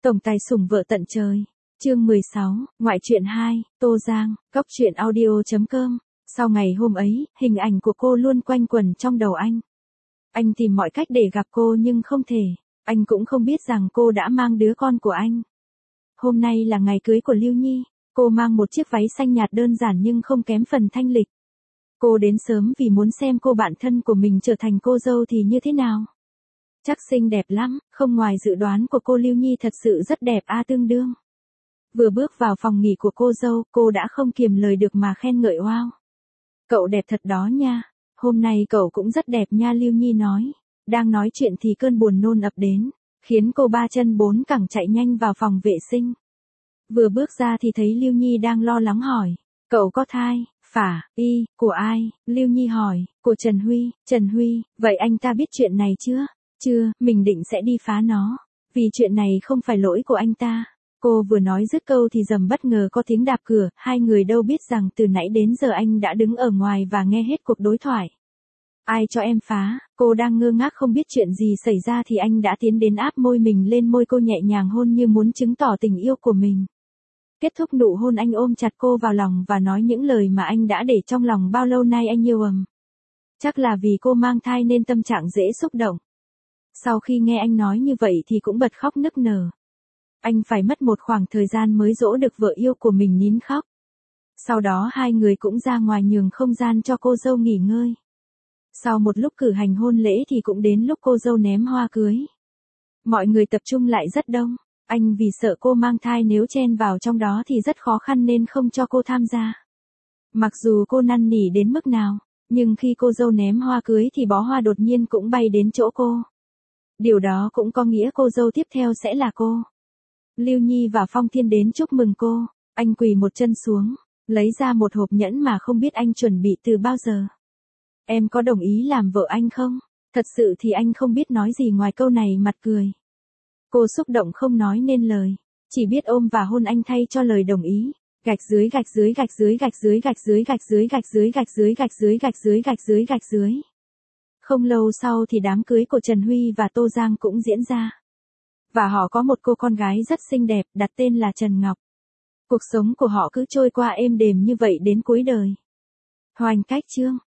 Tổng tài sủng vợ tận trời. Chương 16, ngoại truyện 2, Tô Giang, Cóc truyện audio.com. Sau ngày hôm ấy, hình ảnh của cô luôn quanh quẩn trong đầu anh. Anh tìm mọi cách để gặp cô nhưng không thể. Anh cũng không biết rằng cô đã mang đứa con của anh. Hôm nay là ngày cưới của Lưu Nhi. Cô mang một chiếc váy xanh nhạt đơn giản nhưng không kém phần thanh lịch. Cô đến sớm vì muốn xem cô bạn thân của mình trở thành cô dâu thì như thế nào. Chắc xinh đẹp lắm, không ngoài dự đoán của cô, Lưu Nhi thật sự rất đẹp tương đương. Vừa bước vào phòng nghỉ của cô dâu, cô đã không kiềm lời được mà khen ngợi wow. Cậu đẹp thật đó nha, hôm nay cậu cũng rất đẹp nha, Lưu Nhi nói. Đang nói chuyện thì cơn buồn nôn ập đến, khiến cô ba chân bốn cẳng chạy nhanh vào phòng vệ sinh. Vừa bước ra thì thấy Lưu Nhi đang lo lắng hỏi, cậu có thai? Phả, của ai? Lưu Nhi hỏi, của Trần Huy. Trần Huy, vậy anh ta biết chuyện này chưa? Chưa, mình định sẽ đi phá nó. Vì chuyện này không phải lỗi của anh ta. Cô vừa nói dứt câu thì dầm bất ngờ có tiếng đạp cửa, hai người đâu biết rằng từ nãy đến giờ anh đã đứng ở ngoài và nghe hết cuộc đối thoại. Ai cho em phá? Cô đang ngơ ngác không biết chuyện gì xảy ra thì anh đã tiến đến áp môi mình lên môi cô, nhẹ nhàng hôn như muốn chứng tỏ tình yêu của mình. Kết thúc nụ hôn, anh ôm chặt cô vào lòng và nói những lời mà anh đã để trong lòng bao lâu nay. Anh yêu chắc là vì cô mang thai nên tâm trạng dễ xúc động. Sau khi nghe anh nói như vậy thì cũng bật khóc nức nở. Anh phải mất một khoảng thời gian mới dỗ được vợ yêu của mình nín khóc. Sau đó hai người cũng ra ngoài nhường không gian cho cô dâu nghỉ ngơi. Sau một lúc cử hành hôn lễ thì cũng đến lúc cô dâu ném hoa cưới. Mọi người tập trung lại rất đông. Anh vì sợ cô mang thai nếu chen vào trong đó thì rất khó khăn nên không cho cô tham gia. Mặc dù cô năn nỉ đến mức nào, nhưng khi cô dâu ném hoa cưới thì bó hoa đột nhiên cũng bay đến chỗ cô. Điều đó cũng có nghĩa cô dâu tiếp theo sẽ là cô. Lưu Nhi và Phong Thiên đến chúc mừng cô. Anh quỳ một chân xuống, lấy ra một hộp nhẫn mà không biết anh chuẩn bị từ bao giờ. Em có đồng ý làm vợ anh không? Thật sự thì anh không biết nói gì ngoài câu này, mặt cười. Cô xúc động không nói nên lời, chỉ biết ôm và hôn anh thay cho lời đồng ý. Gạch dưới gạch dưới gạch dưới gạch dưới gạch dưới gạch dưới gạch dưới gạch dưới gạch dưới gạch dưới gạch dưới gạch dưới. Không lâu sau thì đám cưới của Trần Huy và Tô Giang cũng diễn ra. Và họ có một cô con gái rất xinh đẹp, đặt tên là Trần Ngọc. Cuộc sống của họ cứ trôi qua êm đềm như vậy đến cuối đời. Hoành cách chương.